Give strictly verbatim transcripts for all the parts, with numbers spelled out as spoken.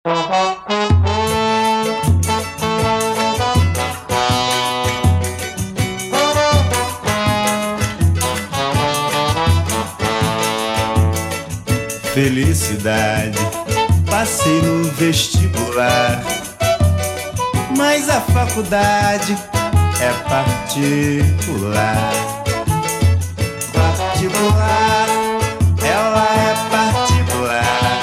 Felicidade, passei no vestibular, mas a faculdade é particular. Particular, ela é particular.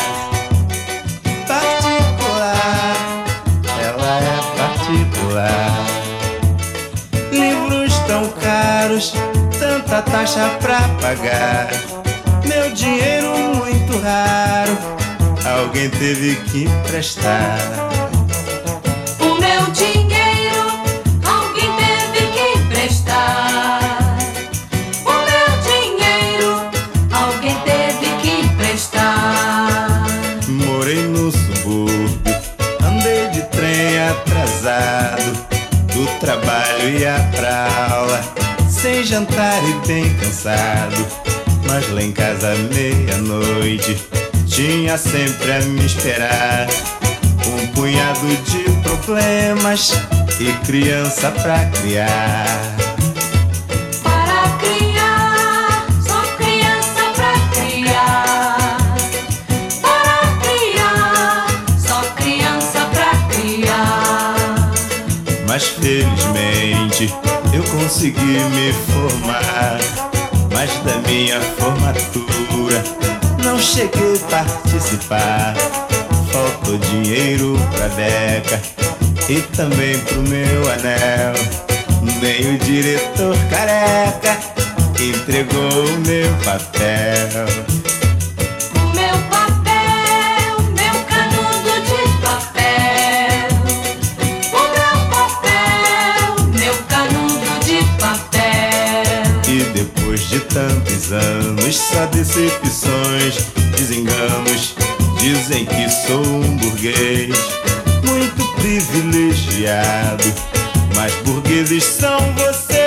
Particular, ela é particular. Livros tão caros, tanta taxa pra pagar. Meu dinheiro muito raro, alguém teve que emprestar. O meu dinheiro, alguém teve que emprestar. O meu dinheiro, alguém teve que emprestar. Morei no subúrbio, andei de trem atrasado, do trabalho ia pra aula, sem jantar e bem cansado. Mas lá em casa meia-noite tinha sempre a me esperar um punhado de problemas e criança pra criar. Para criar, só criança pra criar. Para criar, só criança pra criar. Mas felizmente eu consegui me formar, mas da minha formatura não cheguei a participar. Faltou dinheiro pra beca e também pro meu anel. Nem o diretor careca entregou o meu papel. O meu papel, meu canudo de papel. O meu papel, meu canudo de papel. E depois de tantos anos, só decepções, desenganos, dizem que sou um burguês muito privilegiado. Mas burgueses são vocês.